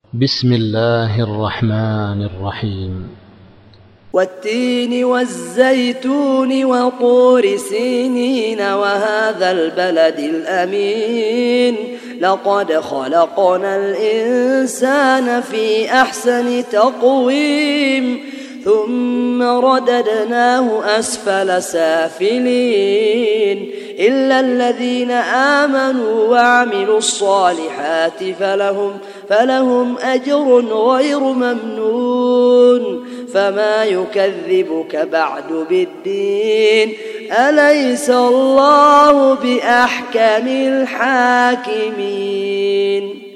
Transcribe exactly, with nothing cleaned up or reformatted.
بسم الله الرحمن الرحيم. والتين والزيتون وطور سينين وهذا البلد الأمين لقد خلقنا الإنسان في أحسن تقويم ثم رددناه أسفل سافلين إلا الذين آمنوا وعملوا الصالحات فلهم, فلهم أجر غير ممنون فما يكذبك بعد بالدين أليس الله بأحكم الحاكمين.